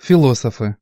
Философы.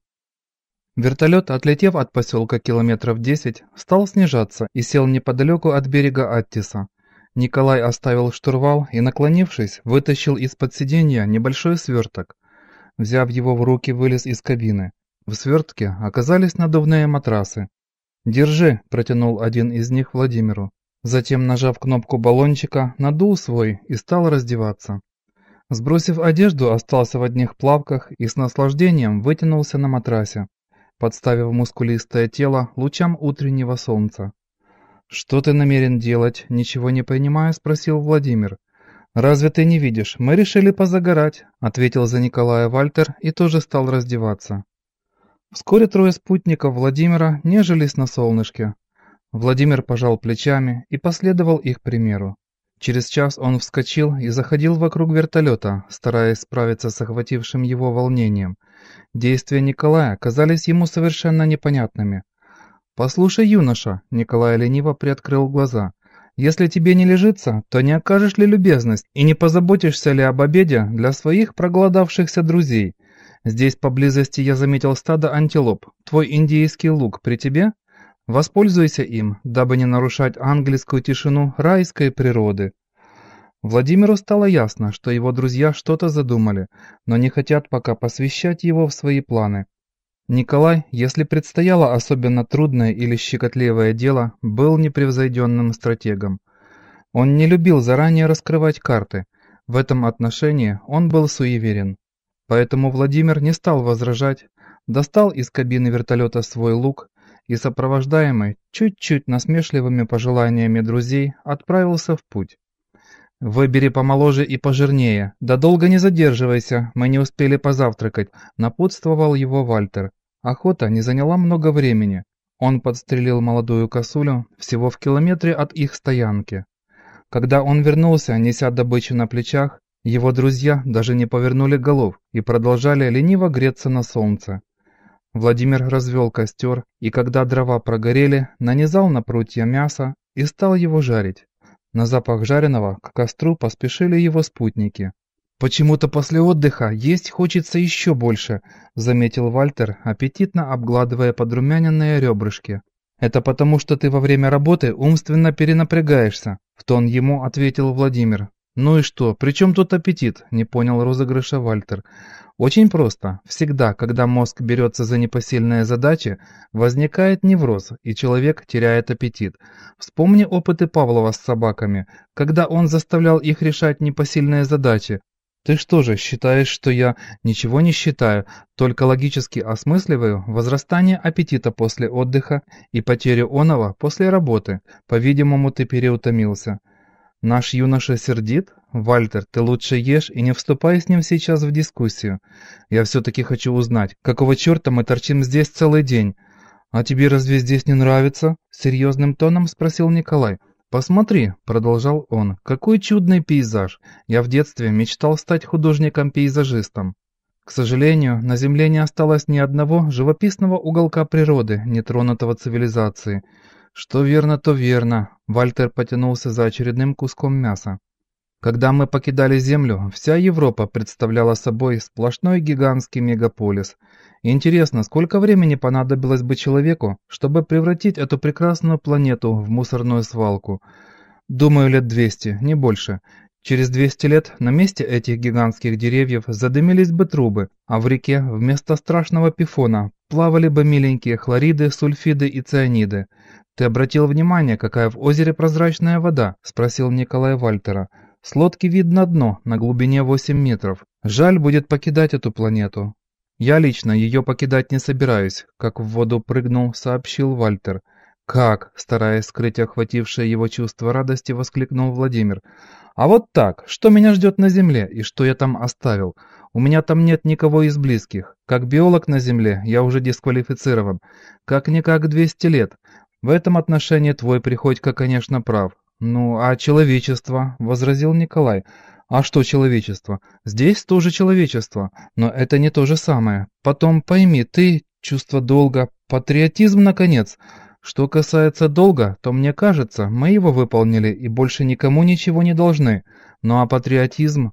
Вертолет, отлетев от поселка километров 10, стал снижаться и сел неподалеку от берега Аттиса. Николай оставил штурвал и, наклонившись, вытащил из-под сиденья небольшой сверток. Взяв его в руки, вылез из кабины. В свертке оказались надувные матрасы. «Держи», – протянул один из них Владимиру. Затем, нажав кнопку баллончика, надул свой и стал раздеваться. Сбросив одежду, остался в одних плавках и с наслаждением вытянулся на матрасе, подставив мускулистое тело лучам утреннего солнца. «Что ты намерен делать?» – ничего не понимая, спросил Владимир. «Разве ты не видишь? Мы решили позагорать», – ответил за Николая Вальтер и тоже стал раздеваться. Вскоре трое спутников Владимира нежились на солнышке. Владимир пожал плечами и последовал их примеру. Через час он вскочил и заходил вокруг вертолета, стараясь справиться с охватившим его волнением. Действия Николая казались ему совершенно непонятными. «Послушай, юноша», — Николай лениво приоткрыл глаза, — «если тебе не лежится, то не окажешь ли любезность и не позаботишься ли об обеде для своих проголодавшихся друзей? Здесь поблизости я заметил стадо антилоп. Твой индейский лук при тебе? Воспользуйся им, дабы не нарушать ангельскую тишину райской природы». Владимиру стало ясно, что его друзья что-то задумали, но не хотят пока посвящать его в свои планы. Николай, если предстояло особенно трудное или щекотливое дело, был непревзойденным стратегом. Он не любил заранее раскрывать карты. В этом отношении он был суеверен. Поэтому Владимир не стал возражать, достал из кабины вертолета свой лук и, сопровождаемый чуть-чуть насмешливыми пожеланиями друзей, отправился в путь. «Выбери помоложе и пожирнее, да долго не задерживайся, мы не успели позавтракать», — напутствовал его Вальтер. Охота не заняла много времени. Он подстрелил молодую косулю всего в километре от их стоянки. Когда он вернулся, неся добычу на плечах, его друзья даже не повернули голов и продолжали лениво греться на солнце. Владимир развел костер, и когда дрова прогорели, нанизал на прутья мясо и стал его жарить. На запах жареного к костру поспешили его спутники. «Почему-то после отдыха есть хочется еще больше», — заметил Вальтер, аппетитно обгладывая подрумяненные ребрышки. «Это потому, что ты во время работы умственно перенапрягаешься», — в тон ему ответил Владимир. «Ну и что, при чем тут аппетит?» — не понял розыгрыша Вальтер. «Очень просто. Всегда, когда мозг берется за непосильные задачи, возникает невроз, и человек теряет аппетит. Вспомни опыты Павлова с собаками, когда он заставлял их решать непосильные задачи. Ты что же, считаешь, что я ничего не считаю, только логически осмысливаю возрастание аппетита после отдыха и потерю оного после работы? По-видимому, ты переутомился». «Наш юноша сердит? Вальтер, ты лучше ешь и не вступай с ним сейчас в дискуссию. Я все-таки хочу узнать, какого черта мы торчим здесь целый день? А тебе разве здесь не нравится?» — серьезным тоном спросил Николай. «Посмотри», — продолжал он, — «какой чудный пейзаж. Я в детстве мечтал стать художником-пейзажистом. К сожалению, на Земле не осталось ни одного живописного уголка природы, не тронутого цивилизацией». «Что верно, то верно», — Вальтер потянулся за очередным куском мяса. «Когда мы покидали Землю, вся Европа представляла собой сплошной гигантский мегаполис. Интересно, сколько времени понадобилось бы человеку, чтобы превратить эту прекрасную планету в мусорную свалку? Думаю, лет 200, не больше. Через 200 лет на месте этих гигантских деревьев задымились бы трубы, а в реке вместо страшного пифона плавали бы миленькие хлориды, сульфиды и цианиды. «Ты обратил внимание, какая в озере прозрачная вода?» – спросил Николай Вальтера. «С лодки видно дно на глубине 8 метров. Жаль будет покидать эту планету». «Я лично ее покидать не собираюсь», – как в воду прыгнул, сообщил Вальтер. «Как?» – стараясь скрыть охватившее его чувство радости, воскликнул Владимир. «А вот так, что меня ждет на Земле и что я там оставил? У меня там нет никого из близких. Как биолог на Земле я уже дисквалифицирован. Как-никак 200 лет. В этом отношении твой Приходько, конечно, прав». «Ну, а человечество?» – возразил Николай. «А что человечество? Здесь тоже человечество, но это не то же самое. Потом пойми, ты, чувство долга, патриотизм, наконец. Что касается долга, то мне кажется, мы его выполнили и больше никому ничего не должны. Ну а патриотизм?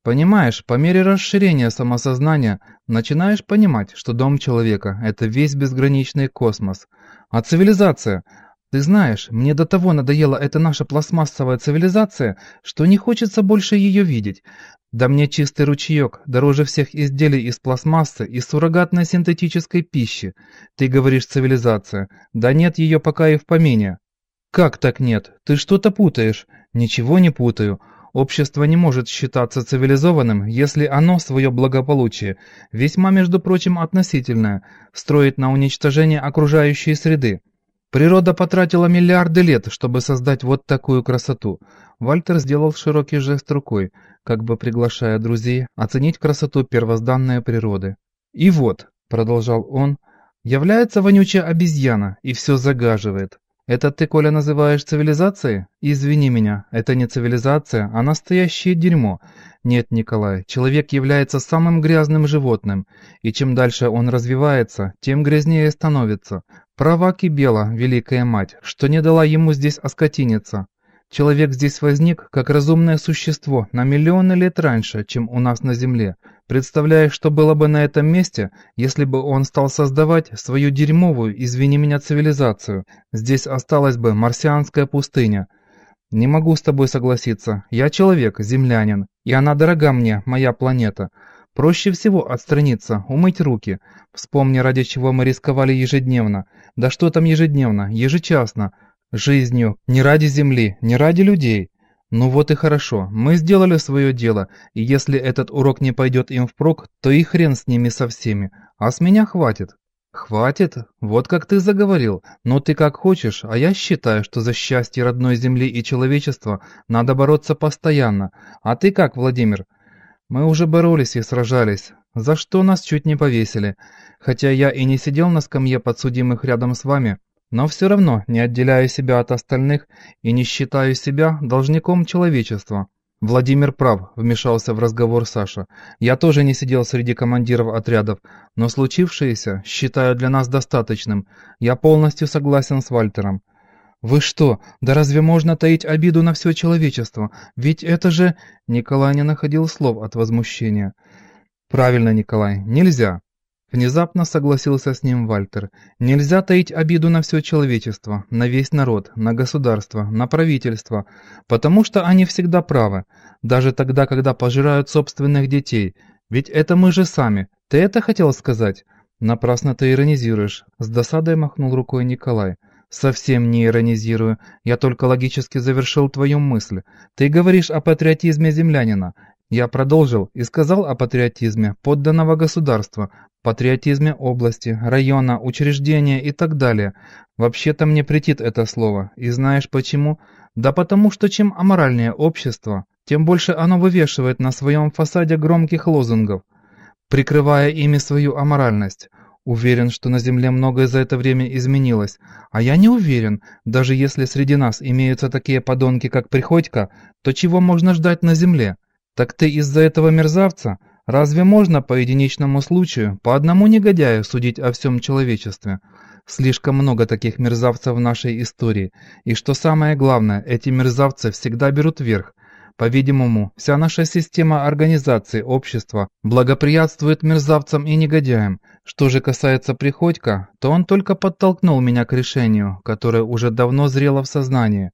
Понимаешь, по мере расширения самосознания начинаешь понимать, что дом человека – это весь безграничный космос. А цивилизация? Ты знаешь, мне до того надоела эта наша пластмассовая цивилизация, что не хочется больше ее видеть. Да мне чистый ручеек дороже всех изделий из пластмассы и суррогатной синтетической пищи. Ты говоришь цивилизация. Да нет ее пока и в помине. Как так нет? Ты что-то путаешь. Ничего не путаю. Общество не может считаться цивилизованным, если оно свое благополучие, весьма, между прочим, относительное, строит на уничтожение окружающей среды. Природа потратила миллиарды лет, чтобы создать вот такую красоту. Вальтер сделал широкий жест рукой, как бы приглашая друзей оценить красоту первозданной природы. «И вот», — продолжал он, — «является вонючая обезьяна и все загаживает. Это ты, Коля, называешь цивилизацией? Извини меня, это не цивилизация, а настоящее дерьмо. Нет, Николай, человек является самым грязным животным, и чем дальше он развивается, тем грязнее становится. Права Кибела, великая мать, что не дала ему здесь оскотиниться. Человек здесь возник как разумное существо на миллионы лет раньше, чем у нас на Земле. Представляешь, что было бы на этом месте, если бы он стал создавать свою дерьмовую, извини меня, цивилизацию? Здесь осталась бы марсианская пустыня. Не могу с тобой согласиться. Я человек, землянин, и она дорога мне, моя планета. Проще всего отстраниться, умыть руки. Вспомни, ради чего мы рисковали ежедневно. Да что там ежедневно, ежечасно. Жизнью, не ради Земли, не ради людей. Ну вот и хорошо, мы сделали свое дело, и если этот урок не пойдет им впрок, то и хрен с ними со всеми, а с меня хватит. Хватит? Вот как ты заговорил, но ты как хочешь, а я считаю, что за счастье родной Земли и человечества надо бороться постоянно. А ты как, Владимир? Мы уже боролись и сражались, за что нас чуть не повесили. Хотя я и не сидел на скамье подсудимых рядом с вами, но все равно не отделяю себя от остальных и не считаю себя должником человечества. Владимир прав, вмешался в разговор Саша. Я тоже не сидел среди командиров отрядов, но случившееся считаю для нас достаточным. Я полностью согласен с Вальтером. «Вы что? Да разве можно таить обиду на все человечество? Ведь это же...» Николай не находил слов от возмущения. «Правильно, Николай, нельзя». Внезапно согласился с ним Вальтер. «Нельзя таить обиду на все человечество, на весь народ, на государство, на правительство, потому что они всегда правы, даже тогда, когда пожирают собственных детей. Ведь это мы же сами. Ты это хотел сказать?» «Напрасно ты иронизируешь», — с досадой махнул рукой Николай. «Совсем не иронизирую. Я только логически завершил твою мысль. Ты говоришь о патриотизме землянина. Я продолжил и сказал о патриотизме подданного государства, патриотизме области, района, учреждения и так далее. Вообще-то мне претит это слово. И знаешь почему? Да потому что чем аморальнее общество, тем больше оно вывешивает на своем фасаде громких лозунгов, прикрывая ими свою аморальность. Уверен, что на Земле многое за это время изменилось. А я не уверен, даже если среди нас имеются такие подонки, как Приходько, то чего можно ждать на Земле? Так ты из-за этого мерзавца? Разве можно по единичному случаю, по одному негодяю судить о всем человечестве? Слишком много таких мерзавцев в нашей истории. И что самое главное, эти мерзавцы всегда берут верх. По-видимому, вся наша система организации общества благоприятствует мерзавцам и негодяям. Что же касается Приходько, то он только подтолкнул меня к решению, которое уже давно зрело в сознании.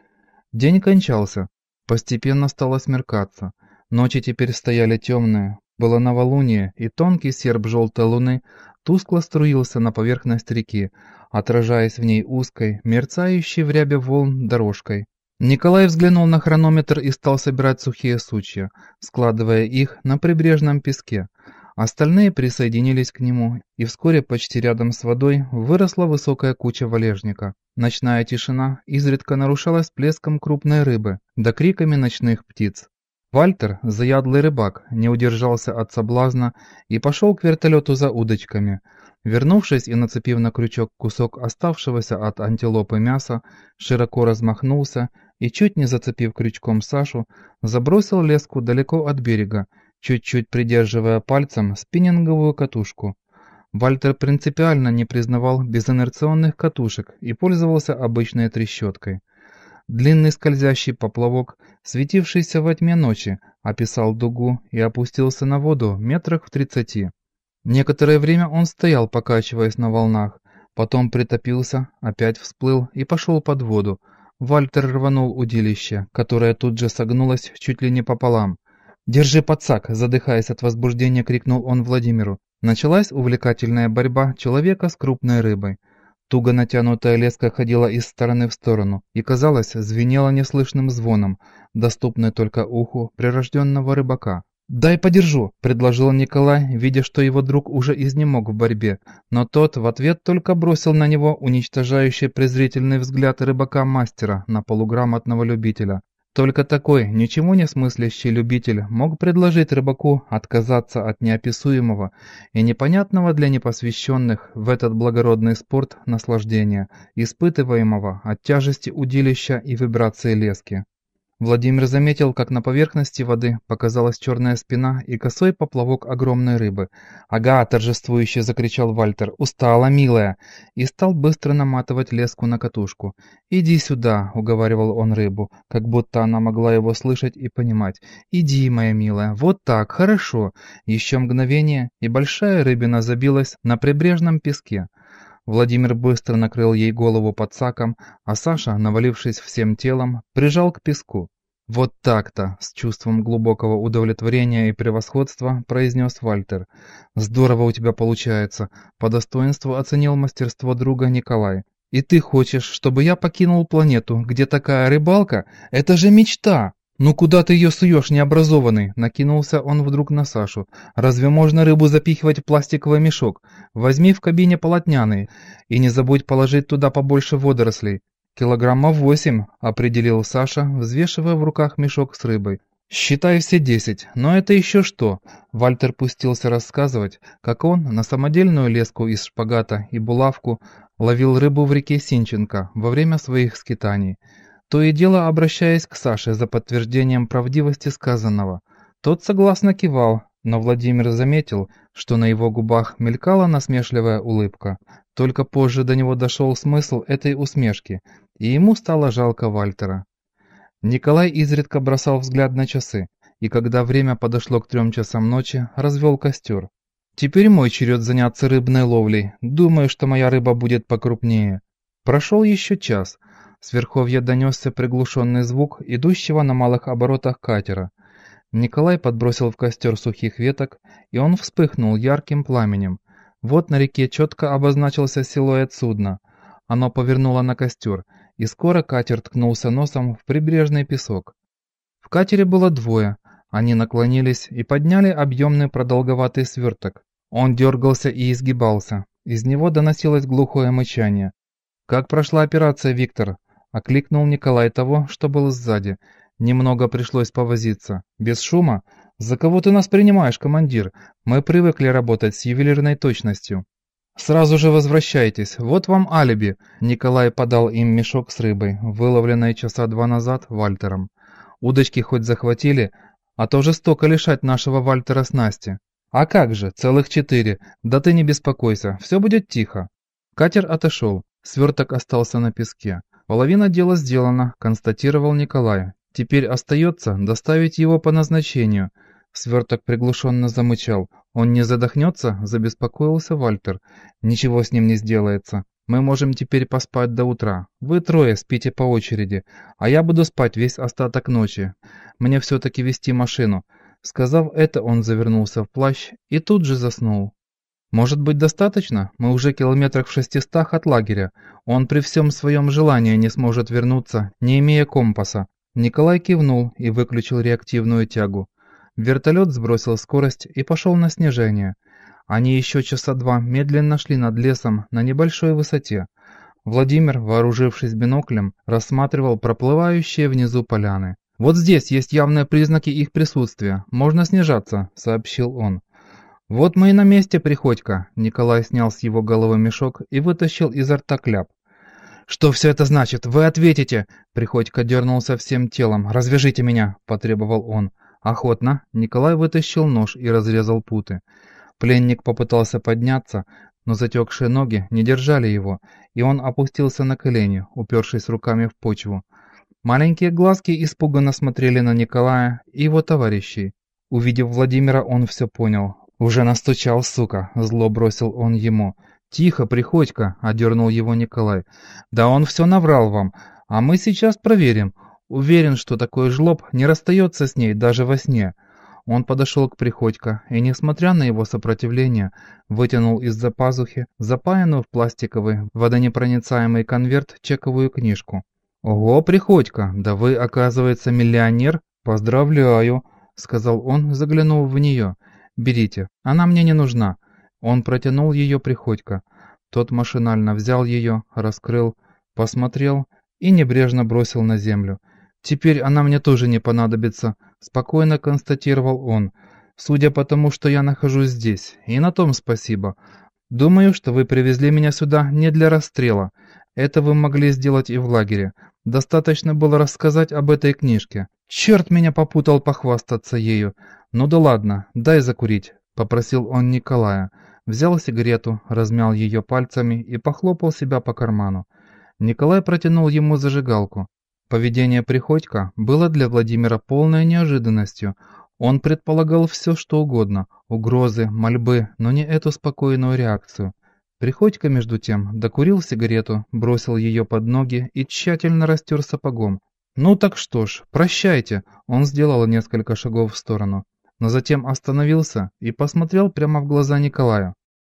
День кончался. Постепенно стало смеркаться. Ночи теперь стояли темные. Было новолуние, и тонкий серп желтой луны тускло струился на поверхность реки, отражаясь в ней узкой, мерцающей в рябе волн дорожкой. Николай взглянул на хронометр и стал собирать сухие сучья, складывая их на прибрежном песке. Остальные присоединились к нему, и вскоре почти рядом с водой выросла высокая куча валежника. Ночная тишина изредка нарушалась плеском крупной рыбы да криками ночных птиц. Вальтер, заядлый рыбак, не удержался от соблазна и пошел к вертолету за удочками. Вернувшись и нацепив на крючок кусок оставшегося от антилопы мяса, широко размахнулся и, чуть не зацепив крючком Сашу, забросил леску далеко от берега, чуть-чуть придерживая пальцем спиннинговую катушку. Вальтер принципиально не признавал безинерционных катушек и пользовался обычной трещоткой. Длинный скользящий поплавок, светившийся во тьме ночи, описал дугу и опустился на воду метрах в 30. Некоторое время он стоял, покачиваясь на волнах, потом притопился, опять всплыл и пошел под воду. Вальтер рванул удилище, которое тут же согнулось чуть ли не пополам. «Держи подсак!» – задыхаясь от возбуждения, крикнул он Владимиру. Началась увлекательная борьба человека с крупной рыбой. Туго натянутая леска ходила из стороны в сторону и, казалось, звенела неслышным звоном, доступный только уху прирожденного рыбака. «Дай подержу», – предложил Николай, видя, что его друг уже изнемог в борьбе, но тот в ответ только бросил на него уничтожающий презрительный взгляд рыбака-мастера на полуграмотного любителя. Только такой, ничего не смыслящий любитель мог предложить рыбаку отказаться от неописуемого и непонятного для непосвященных в этот благородный спорт наслаждения, испытываемого от тяжести удилища и вибрации лески. Владимир заметил, как на поверхности воды показалась черная спина и косой поплавок огромной рыбы. «Ага!» – торжествующе закричал Вальтер. «Устала, милая!» И стал быстро наматывать леску на катушку. «Иди сюда!» – уговаривал он рыбу, как будто она могла его слышать и понимать. «Иди, моя милая! Вот так! Хорошо!» Еще мгновение, и большая рыбина забилась на прибрежном песке. Владимир быстро накрыл ей голову подсаком, а Саша, навалившись всем телом, прижал к песку. «Вот так-то!» – с чувством глубокого удовлетворения и превосходства произнес Вальтер. «Здорово у тебя получается!» – по достоинству оценил мастерство друга Николай. «И ты хочешь, чтобы я покинул планету, где такая рыбалка? Это же мечта!» «Ну куда ты ее суешь, необразованный?» – накинулся он вдруг на Сашу. «Разве можно рыбу запихивать в пластиковый мешок? Возьми в кабине полотняный и не забудь положить туда побольше водорослей». «Килограммов 8», – определил Саша, взвешивая в руках мешок с рыбой. «Считай все 10, но это еще что?» Вальтер пустился рассказывать, как он на самодельную леску из шпагата и булавку ловил рыбу в реке Синченко во время своих скитаний. То и дело обращаясь к Саше за подтверждением правдивости сказанного. Тот согласно кивал, но Владимир заметил, что на его губах мелькала насмешливая улыбка. Только позже до него дошел смысл этой усмешки, и ему стало жалко Вальтера. Николай изредка бросал взгляд на часы, и когда время подошло к 3 часам ночи, развел костер. «Теперь мой черед заняться рыбной ловлей. Думаю, что моя рыба будет покрупнее». Прошел еще час. С верховья донесся приглушенный звук идущего на малых оборотах катера. Николай подбросил в костер сухих веток, и он вспыхнул ярким пламенем. Вот на реке четко обозначился силуэт судна. Оно повернуло на костер, и скоро катер ткнулся носом в прибрежный песок. В катере было двое. Они наклонились и подняли объемный продолговатый сверток. Он дергался и изгибался. Из него доносилось глухое мычание. «Как прошла операция, Виктор?» — окликнул Николай того, что был сзади. «Немного пришлось повозиться. Без шума? За кого ты нас принимаешь, командир? Мы привыкли работать с ювелирной точностью». «Сразу же возвращайтесь, вот вам алиби!» Николай подал им мешок с рыбой, выловленной часа 2 назад Вальтером. «Удочки хоть захватили, а то жестоко лишать нашего Вальтера снасти». «А как же, целых 4. Да ты не беспокойся, все будет тихо». Катер отошел, сверток остался на песке. «Половина дела сделана», — констатировал Николай. «Теперь остается доставить его по назначению». Сверток приглушенно замычал. «Он не задохнется?» – забеспокоился Вальтер. «Ничего с ним не сделается. Мы можем теперь поспать до утра. Вы 3 спите по очереди, а я буду спать весь остаток ночи. Мне все-таки вести машину». Сказав это, он завернулся в плащ и тут же заснул. «Может быть, достаточно? Мы уже километрах в 600 от лагеря. Он при всем своем желании не сможет вернуться, не имея компаса». Николай кивнул и выключил реактивную тягу. Вертолет сбросил скорость и пошел на снижение. Они еще часа 2 медленно шли над лесом на небольшой высоте. Владимир, вооружившись биноклем, рассматривал проплывающие внизу поляны. «Вот здесь есть явные признаки их присутствия. Можно снижаться», — сообщил он. «Вот мы и на месте, Приходько». Николай снял с его головы мешок и вытащил изо рта кляп. «Что все это значит? Вы ответите!» Приходько дернулся всем телом. «Развяжите меня!» – потребовал он. «Охотно!» Николай вытащил нож и разрезал путы. Пленник попытался подняться, но затекшие ноги не держали его, и он опустился на колени, упершись руками в почву. Маленькие глазки испуганно смотрели на Николая и его товарищей. Увидев Владимира, он все понял. «Уже настучал, сука!» – зло бросил он ему. «Тихо, Приходько!» – одернул его Николай. «Да он все наврал вам, а мы сейчас проверим. Уверен, что такой жлоб не расстается с ней даже во сне». Он подошел к Приходько и, несмотря на его сопротивление, вытянул из-за пазухи запаянную в пластиковый водонепроницаемый конверт чековую книжку. «Ого, Приходько, да вы, оказывается, миллионер? Поздравляю!» — сказал он, заглянув в нее. «Берите, она мне не нужна». Он протянул ее Приходько. Тот машинально взял ее, раскрыл, посмотрел и небрежно бросил на землю. «Теперь она мне тоже не понадобится», — спокойно констатировал он. «Судя по тому, что я нахожусь здесь, и на том спасибо. Думаю, что вы привезли меня сюда не для расстрела. Это вы могли сделать и в лагере. Достаточно было рассказать об этой книжке. Черт меня попутал похвастаться ею. Ну да ладно, дай закурить», — попросил он Николая. Взял сигарету, размял ее пальцами и похлопал себя по карману. Николай протянул ему зажигалку. Поведение Приходько было для Владимира полной неожиданностью. Он предполагал все, что угодно – угрозы, мольбы, но не эту спокойную реакцию. Приходько, между тем, докурил сигарету, бросил ее под ноги и тщательно растер сапогом. «Ну так что ж, прощайте!» Он сделал несколько шагов в сторону, но затем остановился и посмотрел прямо в глаза Николаю.